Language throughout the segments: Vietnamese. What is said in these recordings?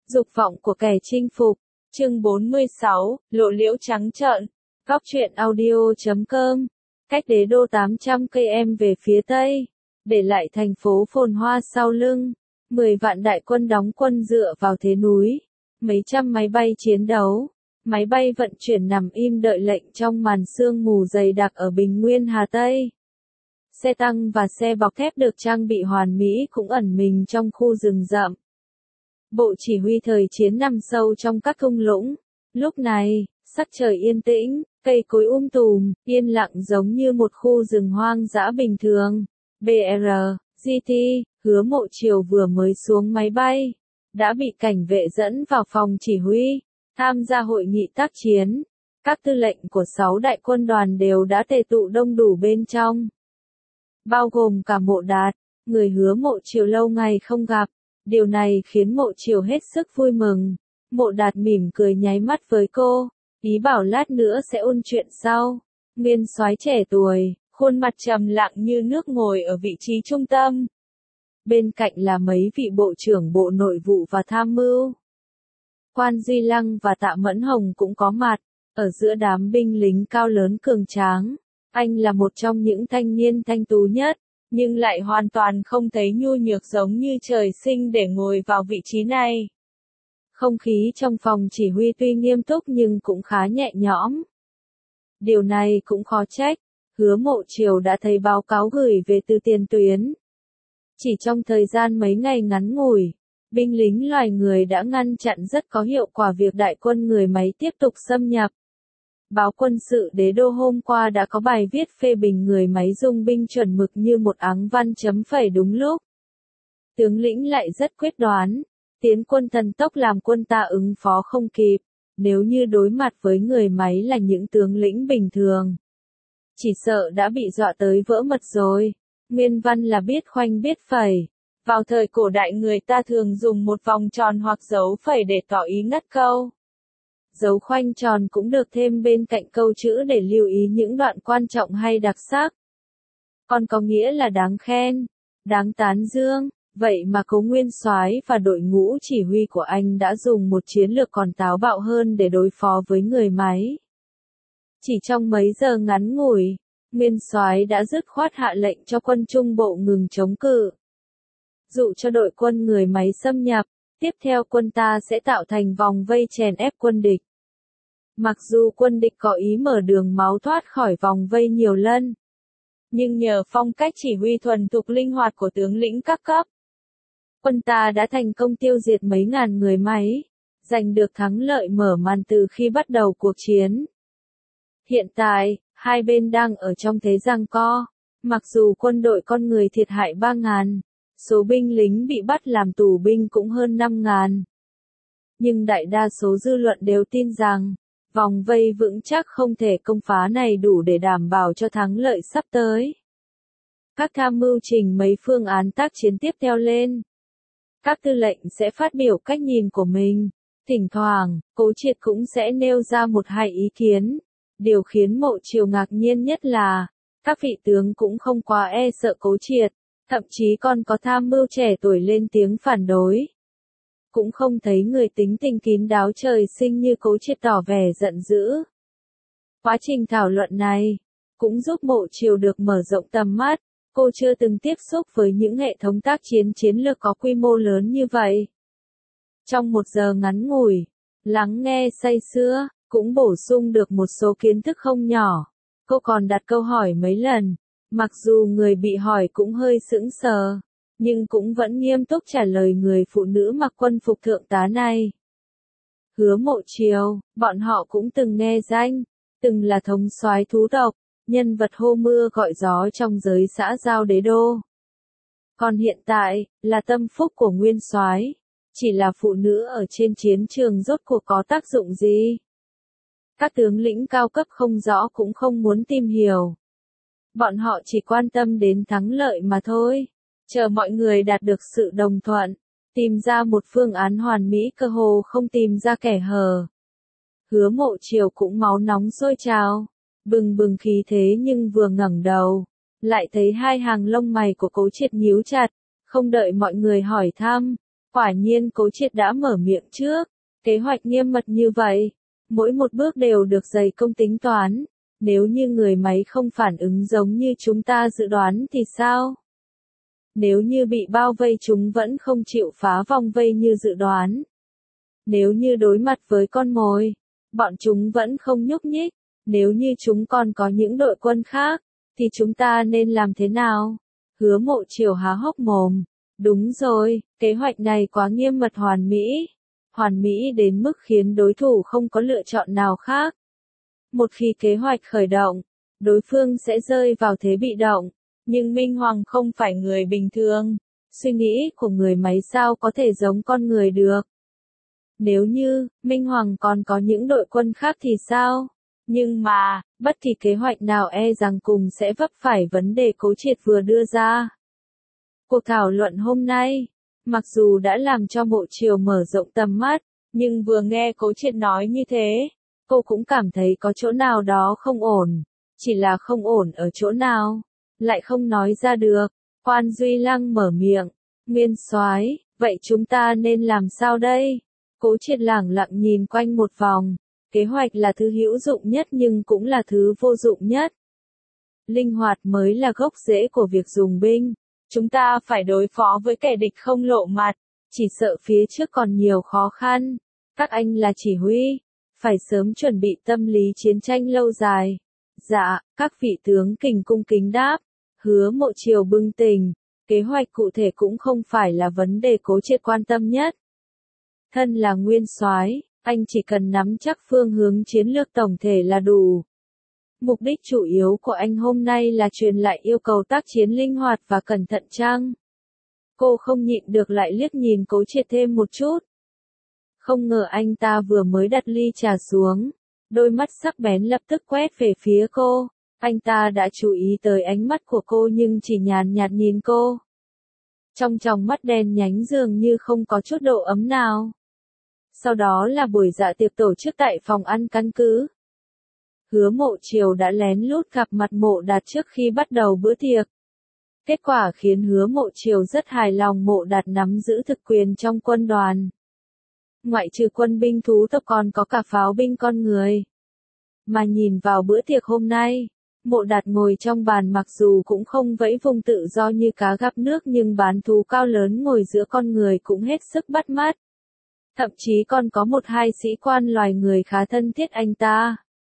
Dục vọng của kẻ chinh phục. Chương 46, lộ liễu trắng trợn. Góc truyện audio.com. Cách đế đô 800 km về phía tây, để lại thành phố phồn hoa sau lưng. 10 vạn đại quân đóng quân dựa vào thế núi. Mấy trăm máy bay chiến đấu, máy bay vận chuyển nằm im đợi lệnh trong màn sương mù dày đặc ở Bình Nguyên Hà Tây. Xe tăng và xe bọc thép được trang bị hoàn mỹ cũng ẩn mình trong khu rừng rậm. Bộ chỉ huy thời chiến nằm sâu trong các thung lũng. Lúc này, sắc trời yên tĩnh, cây cối tùm, yên lặng giống như một khu rừng hoang dã bình thường. BR, GT, Hứa Mộ Triều vừa mới xuống máy bay, đã bị cảnh vệ dẫn vào phòng chỉ huy, tham gia hội nghị tác chiến. Các tư lệnh của 6 đại quân đoàn đều đã tề tụ đông đủ bên trong, bao gồm cả Mộ Đạt, người Hứa Mộ Triều lâu ngày không gặp. Điều này khiến Mộ Triều hết sức vui mừng. Mộ Đạt mỉm cười nháy mắt với cô, ý bảo lát nữa sẽ ôn chuyện sau. Nguyên soái trẻ tuổi, khuôn mặt trầm lặng như nước ngồi ở vị trí trung tâm. Bên cạnh là mấy vị bộ trưởng bộ nội vụ và tham mưu. Quan Duy Lăng và Tạ Mẫn Hồng cũng có mặt. Ở giữa đám binh lính cao lớn cường tráng, anh là một trong những thanh niên thanh tú nhất, nhưng lại hoàn toàn không thấy nhu nhược giống như trời sinh để ngồi vào vị trí này. Không khí trong phòng chỉ huy tuy nghiêm túc nhưng cũng khá nhẹ nhõm. Điều này cũng khó trách, Hứa Mộ Triều đã thấy báo cáo gửi về từ tiền tuyến. Chỉ trong thời gian mấy ngày ngắn ngủi, binh lính loài người đã ngăn chặn rất có hiệu quả việc đại quân người máy tiếp tục xâm nhập. Báo Quân sự Đế đô hôm qua đã có bài viết phê bình người máy dùng binh chuẩn mực như một áng văn chấm phẩy đúng lúc. Tướng lĩnh lại rất quyết đoán, tiến quân thần tốc làm quân ta ứng phó không kịp, nếu như đối mặt với người máy là những tướng lĩnh bình thường. Chỉ sợ đã bị dọa tới vỡ mật rồi. Nguyên văn là biết khoanh biết phẩy. Vào thời cổ đại người ta thường dùng một vòng tròn hoặc dấu phẩy để tỏ ý ngắt câu. Dấu khoanh tròn cũng được thêm bên cạnh câu chữ để lưu ý những đoạn quan trọng hay đặc sắc. Còn có nghĩa là đáng khen, đáng tán dương. Vậy mà Cố Nguyên soái và đội ngũ chỉ huy của anh đã dùng một chiến lược còn táo bạo hơn để đối phó với người máy. Chỉ trong mấy giờ ngắn ngủi, Nguyên soái đã dứt khoát hạ lệnh cho quân Trung Bộ ngừng chống cự, dụ cho đội quân người máy xâm nhập. Tiếp theo quân ta sẽ tạo thành vòng vây chèn ép quân địch. Mặc dù quân địch có ý mở đường máu thoát khỏi vòng vây nhiều lần, nhưng nhờ phong cách chỉ huy thuần thục linh hoạt của tướng lĩnh các cấp, quân ta đã thành công tiêu diệt mấy ngàn người máy, giành được thắng lợi mở màn từ khi bắt đầu cuộc chiến. Hiện tại, hai bên đang ở trong thế giằng co. Mặc dù quân đội con người thiệt hại 3.000, số binh lính bị bắt làm tù binh cũng hơn 5.000. Nhưng đại đa số dư luận đều tin rằng, vòng vây vững chắc không thể công phá này đủ để đảm bảo cho thắng lợi sắp tới. Các tham mưu trình mấy phương án tác chiến tiếp theo lên. Các tư lệnh sẽ phát biểu cách nhìn của mình. Thỉnh thoảng, Cố Triệt cũng sẽ nêu ra một hai ý kiến. Điều khiến Mộ Triều ngạc nhiên nhất là, các vị tướng cũng không quá e sợ Cố Triệt, thậm chí còn có tham mưu trẻ tuổi lên tiếng phản đối. Cũng không thấy người tính tình kín đáo trời sinh như Cố Triệt tỏ vẻ giận dữ. Quá trình thảo luận này cũng giúp Mộ Triều được mở rộng tầm mắt. Cô chưa từng tiếp xúc với những hệ thống tác chiến chiến lược có quy mô lớn như vậy. Trong một giờ ngắn ngủi, lắng nghe say sưa, cũng bổ sung được một số kiến thức không nhỏ. Cô còn đặt câu hỏi mấy lần, mặc dù người bị hỏi cũng hơi sững sờ, nhưng cũng vẫn nghiêm túc trả lời người phụ nữ mặc quân phục thượng tá này. Hứa Mộ Triều, bọn họ cũng từng nghe danh, từng là thống soái thú tộc, nhân vật hô mưa gọi gió trong giới xã giao đế đô. Còn hiện tại, là tâm phúc của Nguyên soái. Chỉ là phụ nữ ở trên chiến trường rốt cuộc có tác dụng gì? Các tướng lĩnh cao cấp không rõ cũng không muốn tìm hiểu. Bọn họ chỉ quan tâm đến thắng lợi mà thôi. Chờ mọi người đạt được sự đồng thuận, tìm ra một phương án hoàn mỹ cơ hồ không tìm ra kẻ hở. Hứa Mộ Triều cũng máu nóng sôi trào, bừng bừng khí thế, nhưng vừa ngẩng đầu, lại thấy hai hàng lông mày của Cố Triệt nhíu chặt. Không đợi mọi người hỏi thăm, Quả nhiên Cố Triệt đã mở miệng trước. Kế hoạch nghiêm mật như vậy, mỗi một bước đều được dày công tính toán. Nếu như người máy không phản ứng giống như chúng ta dự đoán thì sao? Nếu như bị bao vây chúng vẫn không chịu phá vòng vây như dự đoán. Nếu như đối mặt với con mồi, bọn chúng vẫn không nhúc nhích. Nếu như chúng còn có những đội quân khác, thì chúng ta nên làm thế nào? Hứa Mộ Chiều há hốc mồm. Đúng rồi, kế hoạch này quá nghiêm mật hoàn mỹ. Hoàn mỹ đến mức khiến đối thủ không có lựa chọn nào khác. Một khi kế hoạch khởi động, đối phương sẽ rơi vào thế bị động. Nhưng Minh Hoàng không phải người bình thường. Suy nghĩ của người máy sao có thể giống con người được? Nếu như, Minh Hoàng còn có những đội quân khác thì sao? Nhưng mà, bất kỳ kế hoạch nào e rằng cùng sẽ vấp phải vấn đề Cố Triệt vừa đưa ra. Cuộc thảo luận hôm nay, mặc dù đã làm cho Mộ Chiều mở rộng tầm mắt, nhưng vừa nghe Cố Triệt nói như thế, cô cũng cảm thấy có chỗ nào đó không ổn. Chỉ là không ổn ở chỗ nào, lại không nói ra được. Quan Duy Lăng mở miệng, Nguyên soái, vậy chúng ta nên làm sao đây? Cố Triệt lẳng lặng nhìn quanh một vòng. Kế hoạch là thứ hữu dụng nhất nhưng cũng là thứ vô dụng nhất. Linh hoạt mới là gốc rễ của việc dùng binh. Chúng ta phải đối phó với kẻ địch không lộ mặt, chỉ sợ phía trước còn nhiều khó khăn. Các anh là chỉ huy, phải sớm chuẩn bị tâm lý chiến tranh lâu dài. Dạ, các vị tướng kình cung kính đáp. Hứa Mộ Chiều bừng tỉnh, kế hoạch cụ thể cũng không phải là vấn đề Cố Triệt quan tâm nhất. Thân là nguyên soái, anh chỉ cần nắm chắc phương hướng chiến lược tổng thể là đủ. Mục đích chủ yếu của anh hôm nay là truyền lại yêu cầu tác chiến linh hoạt và cẩn thận chăng? Cô không nhịn được lại liếc nhìn Cố Triệt thêm một chút. Không ngờ anh ta vừa mới đặt ly trà xuống, đôi mắt sắc bén lập tức quét về phía cô. Anh ta đã chú ý tới ánh mắt của cô nhưng chỉ nhàn nhạt nhìn cô. Trong tròng mắt đen nhánh dường như không có chút độ ấm nào. Sau đó là buổi dạ tiệc tổ chức tại phòng ăn căn cứ. Hứa Mộ Chiều đã lén lút gặp mặt Mộ Đạt trước khi bắt đầu bữa tiệc. Kết quả khiến Hứa Mộ Chiều rất hài lòng. Mộ Đạt nắm giữ thực quyền trong quân đoàn. Ngoại trừ quân binh thú tộc còn có cả pháo binh con người. Mà nhìn vào bữa tiệc hôm nay, Mộ Đạt ngồi trong bàn mặc dù cũng không vẫy vùng tự do như cá gặp nước nhưng bán thú cao lớn ngồi giữa con người cũng hết sức bắt mắt. Thậm chí còn có một hai sĩ quan loài người khá thân thiết anh ta.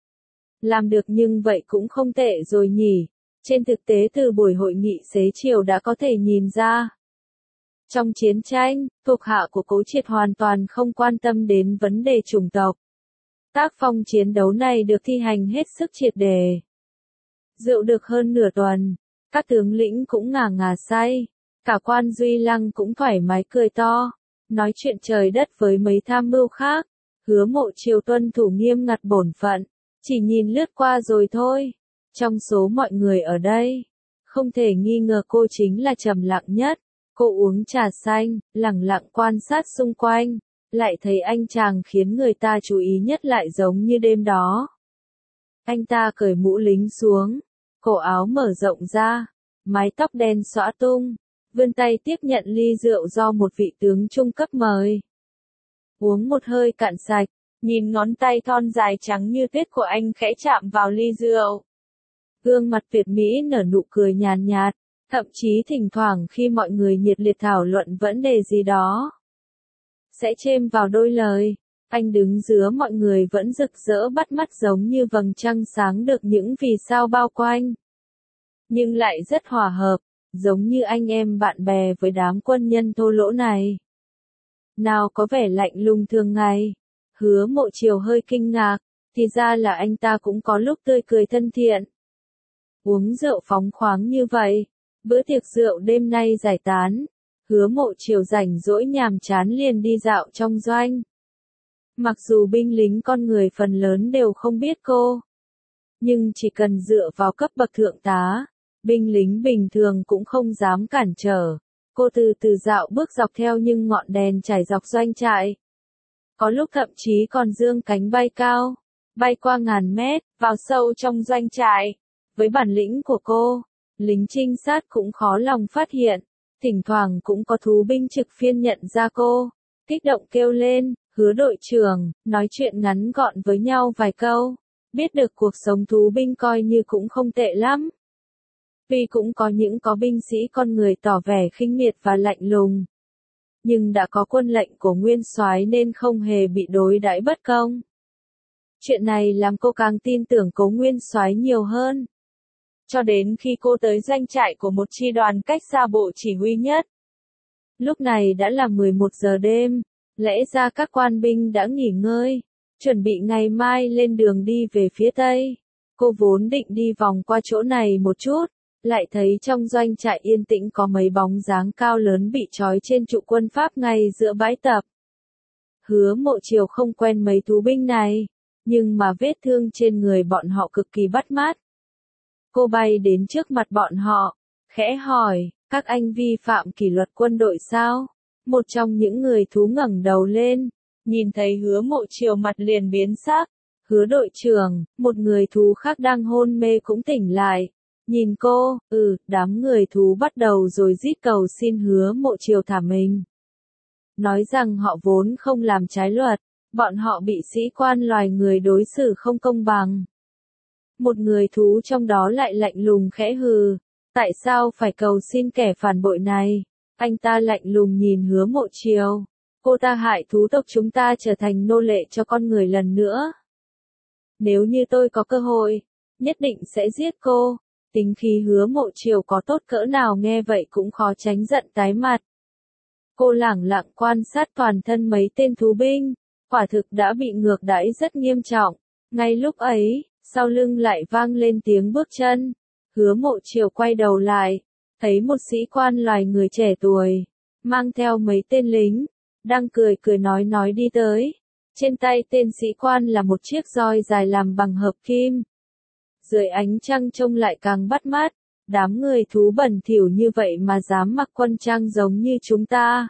Làm được nhưng vậy cũng không tệ rồi nhỉ. Trên thực tế từ buổi hội nghị xế chiều đã có thể nhìn ra. Trong chiến tranh, thuộc hạ của Cố Triệt hoàn toàn không quan tâm đến vấn đề chủng tộc. Tác phong chiến đấu này được thi hành hết sức triệt để. Rượu được hơn nửa tuần, các tướng lĩnh cũng ngà ngà say. Cả Quan Duy Lăng cũng thoải mái cười to. Nói chuyện trời đất với mấy tham mưu khác. Hứa Mộ Chiều tuân thủ nghiêm ngặt bổn phận. Chỉ nhìn lướt qua rồi thôi. Trong số mọi người ở đây, không thể nghi ngờ cô chính là trầm lặng nhất. Cô uống trà xanh, lẳng lặng quan sát xung quanh. Lại thấy anh chàng khiến người ta chú ý nhất lại giống như đêm đó. Anh ta cởi mũ lính xuống. Cổ áo mở rộng ra. Mái tóc đen xõa tung. Vươn tay tiếp nhận ly rượu do một vị tướng trung cấp mời. Uống một hơi cạn sạch. Nhìn ngón tay thon dài trắng như tuyết của anh khẽ chạm vào ly rượu. Gương mặt Việt Mỹ nở nụ cười nhàn nhạt, thậm chí thỉnh thoảng khi mọi người nhiệt liệt thảo luận vấn đề gì đó, sẽ chêm vào đôi lời. Anh đứng giữa mọi người vẫn rực rỡ bắt mắt giống như vầng trăng sáng được những vì sao bao quanh. Nhưng lại rất hòa hợp, giống như anh em bạn bè với đám quân nhân thô lỗ này. Nào có vẻ lạnh lùng thường ngày. Hứa Mộ Chiều hơi kinh ngạc, thì ra là anh ta cũng có lúc tươi cười thân thiện. Uống rượu phóng khoáng như vậy, bữa tiệc rượu đêm nay giải tán, Hứa Mộ Chiều rảnh rỗi nhàm chán liền đi dạo trong doanh. Mặc dù binh lính con người phần lớn đều không biết cô, nhưng chỉ cần dựa vào cấp bậc thượng tá, binh lính bình thường cũng không dám cản trở. Cô từ từ dạo bước dọc theo những ngọn đèn trải dọc doanh trại. Có lúc thậm chí còn dương cánh bay cao, bay qua ngàn mét, vào sâu trong doanh trại. Với bản lĩnh của cô, lính trinh sát cũng khó lòng phát hiện. Thỉnh thoảng cũng có thú binh trực phiên nhận ra cô, kích động kêu lên, Hứa đội trưởng, nói chuyện ngắn gọn với nhau vài câu, biết được cuộc sống thú binh coi như cũng không tệ lắm. Tuy cũng có những có binh sĩ con người tỏ vẻ khinh miệt và lạnh lùng, nhưng đã có quân lệnh của nguyên soái nên không hề bị đối đãi bất công. Chuyện này làm cô càng tin tưởng Cố nguyên soái nhiều hơn. Cho đến khi cô tới doanh trại của một chi đoàn cách xa bộ chỉ huy nhất. Lúc này đã là 11 giờ đêm, lẽ ra các quan binh đã nghỉ ngơi, chuẩn bị ngày mai lên đường đi về phía Tây. Cô vốn định đi vòng qua chỗ này một chút, lại thấy trong doanh trại yên tĩnh có mấy bóng dáng cao lớn bị trói trên trụ quân Pháp ngay giữa bãi tập. Hứa Mộ Chiều không quen mấy thú binh này, nhưng mà vết thương trên người bọn họ cực kỳ bắt mắt. Cô bay đến trước mặt bọn họ, khẽ hỏi, các anh vi phạm kỷ luật quân đội sao? Một trong những người thú ngẩng đầu lên, nhìn thấy Hứa Mộ Chiều mặt liền biến sắc. Hứa đội trưởng, một người thú khác đang hôn mê cũng tỉnh lại. Nhìn cô, đám người thú bắt đầu rồi rít cầu xin Hứa Mộ Chiều thả mình. Nói rằng họ vốn không làm trái luật, bọn họ bị sĩ quan loài người đối xử không công bằng. Một người thú trong đó lại lạnh lùng khẽ hừ, tại sao phải cầu xin kẻ phản bội này? Anh ta lạnh lùng nhìn Hứa Mộ Chiều, cô ta hại thú tộc chúng ta trở thành nô lệ cho con người lần nữa. Nếu như tôi có cơ hội, nhất định sẽ giết cô. Tính khí Hứa Mộ Chiều có tốt cỡ nào nghe vậy cũng khó tránh giận tái mặt. Cô lẳng lặng quan sát toàn thân mấy tên thú binh, quả thực đã bị ngược đãi rất nghiêm trọng. Ngay lúc ấy, sau lưng lại vang lên tiếng bước chân. Hứa Mộ Chiều quay đầu lại, thấy một sĩ quan loài người trẻ tuổi, mang theo mấy tên lính, đang cười cười nói đi tới. Trên tay tên sĩ quan là một chiếc roi dài làm bằng hợp kim. Dưới ánh trăng trông lại càng bắt mắt, đám người thú bẩn thỉu như vậy mà dám mặc quân trang giống như chúng ta.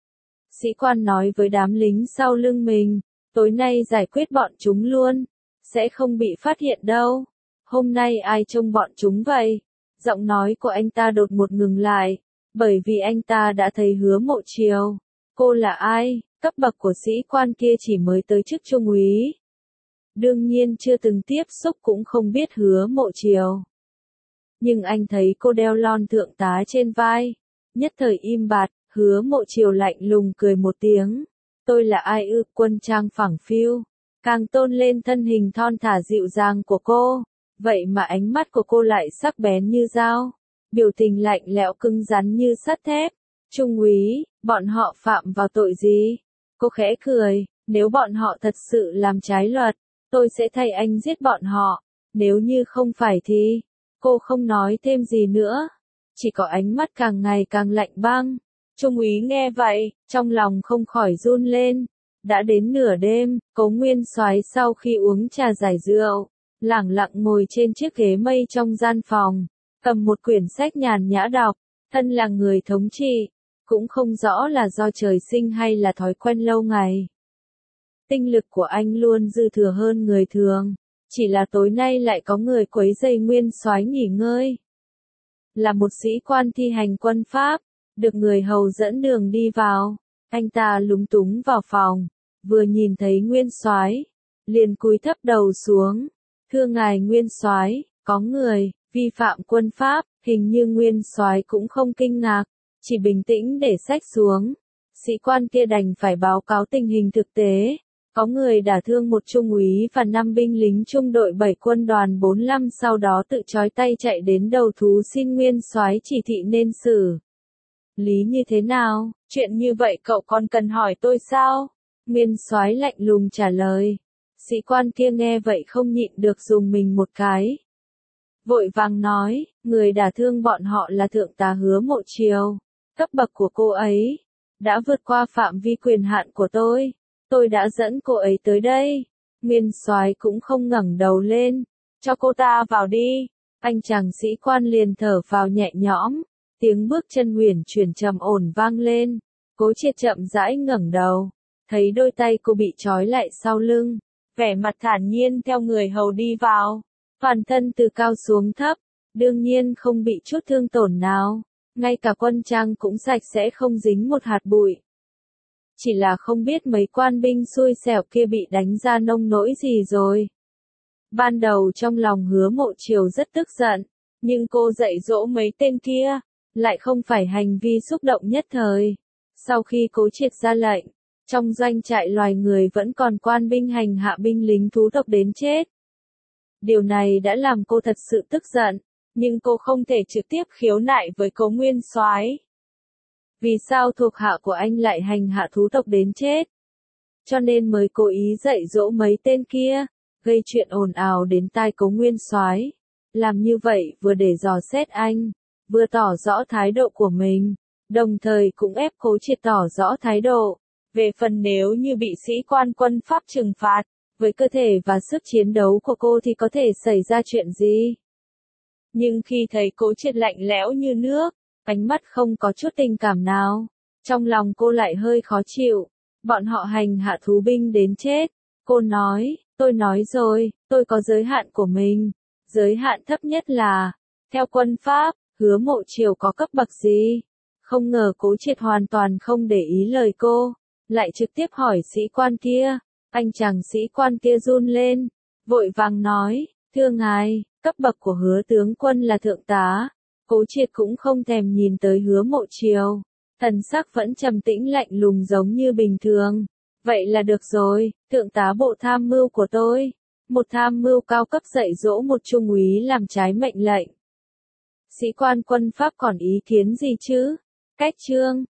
Sĩ quan nói với đám lính sau lưng mình, tối nay giải quyết bọn chúng luôn, sẽ không bị phát hiện đâu. Hôm nay ai trông bọn chúng vậy? Giọng nói của anh ta đột ngột ngừng lại, bởi vì anh ta đã thấy Hứa Mộ Chiều. Cô là ai? Cấp bậc của sĩ quan kia chỉ mới tới chức trung úy. Đương nhiên chưa từng tiếp xúc cũng không biết Hứa Mộ Chiều. Nhưng anh thấy cô đeo lon thượng tá trên vai. Nhất thời im bặt, Hứa Mộ Chiều lạnh lùng cười một tiếng. Tôi là ai ư? Quân trang phẳng phiu. Càng tôn lên thân hình thon thả dịu dàng của cô. Vậy mà ánh mắt của cô lại sắc bén như dao. Biểu tình lạnh lẽo cứng rắn như sắt thép. Trung úy, bọn họ phạm vào tội gì? Cô khẽ cười, nếu bọn họ thật sự làm trái luật, tôi sẽ thay anh giết bọn họ. Nếu như không phải thì, cô không nói thêm gì nữa. Chỉ có ánh mắt càng ngày càng lạnh băng. Trung úy nghe vậy, trong lòng không khỏi run lên. Đã đến nửa đêm, Cố nguyên soái sau khi uống trà giải rượu, lẳng lặng ngồi trên chiếc ghế mây trong gian phòng, cầm một quyển sách nhàn nhã đọc. Thân là người thống trị, cũng không rõ là do trời sinh hay là thói quen lâu ngày. Tinh lực của anh luôn dư thừa hơn người thường, chỉ là tối nay lại có người quấy rầy nguyên soái nghỉ ngơi. Là một sĩ quan thi hành quân Pháp, được người hầu dẫn đường đi vào, anh ta lúng túng vào phòng, vừa nhìn thấy nguyên soái, liền cúi thấp đầu xuống. Thưa ngài nguyên soái, có người vi phạm quân Pháp. Hình như nguyên soái cũng không kinh ngạc, chỉ bình tĩnh để sách xuống. Sĩ quan kia đành phải báo cáo tình hình thực tế. Có người đả thương một trung úy và 5 binh lính trung đội 7 quân đoàn 45, sau đó tự trói tay chạy đến đầu thú xin nguyên soái chỉ thị nên xử lý như thế nào. Chuyện như vậy cậu còn cần hỏi tôi sao? Nguyên soái lạnh lùng trả lời. Sĩ quan kia nghe vậy không nhịn được dùng mình một cái. Vội vàng nói, người đả thương bọn họ là thượng tá Hứa Mộ Chiều. Cấp bậc của cô ấy đã vượt qua phạm vi quyền hạn của tôi. Tôi đã dẫn cô ấy tới đây. Nguyên soái cũng không ngẩng đầu lên. Cho cô ta vào đi. Anh chàng sĩ quan liền thở vào nhẹ nhõm. Tiếng bước chân huyền chuyển trầm ổn vang lên. Cố Triệt chậm rãi ngẩng đầu, thấy đôi tay cô bị trói lại sau lưng, vẻ mặt thản nhiên theo người hầu đi vào. Toàn thân từ cao xuống thấp, đương nhiên không bị chút thương tổn nào. ngay cả quân trang cũng sạch sẽ không dính một hạt bụi. Chỉ là không biết mấy quan binh xui xẻo kia bị đánh ra nông nỗi gì rồi. Ban đầu trong lòng Hứa Mộ Chiều rất tức giận, nhưng cô dạy dỗ mấy tên kia, lại không phải hành vi xúc động nhất thời. Sau khi Cố Triệt ra lệnh, trong doanh trại loài người vẫn còn quan binh hành hạ binh lính thú tộc đến chết. Điều này đã làm cô thật sự tức giận, nhưng cô không thể trực tiếp khiếu nại với Cố Nguyên Soái. Vì sao thuộc hạ của anh lại hành hạ thú tộc đến chết? Cho nên mới cố ý dạy dỗ mấy tên kia, gây chuyện ồn ào đến tai Cố Nguyên Soái. Làm như vậy vừa để dò xét anh, vừa tỏ rõ thái độ của mình, đồng thời cũng ép Cố Triệt tỏ rõ thái độ. Về phần nếu như bị sĩ quan quân Pháp trừng phạt, với cơ thể và sức chiến đấu của cô thì có thể xảy ra chuyện gì? Nhưng khi thấy Cố Triệt lạnh lẽo như nước, ánh mắt không có chút tình cảm nào, trong lòng cô lại hơi khó chịu. Bọn họ hành hạ thú binh đến chết. Cô nói, tôi nói rồi, tôi có giới hạn của mình. Giới hạn thấp nhất là, theo quân Pháp, Hứa Mộ Chiều có cấp bậc gì? Không ngờ Cố Triệt hoàn toàn không để ý lời cô, lại trực tiếp hỏi sĩ quan kia. Anh chàng sĩ quan kia run lên, vội vàng nói, thưa ngài, cấp bậc của Hứa tướng quân là thượng tá. Cố Triệt cũng không thèm nhìn tới Hứa Mộ Chiều, thần sắc vẫn trầm tĩnh lạnh lùng giống như bình thường. Vậy là được rồi, thượng tá bộ tham mưu của tôi. Một tham mưu cao cấp dạy dỗ một trung úy làm trái mệnh lệnh. Sĩ quan quân Pháp còn ý kiến gì chứ? Cách chương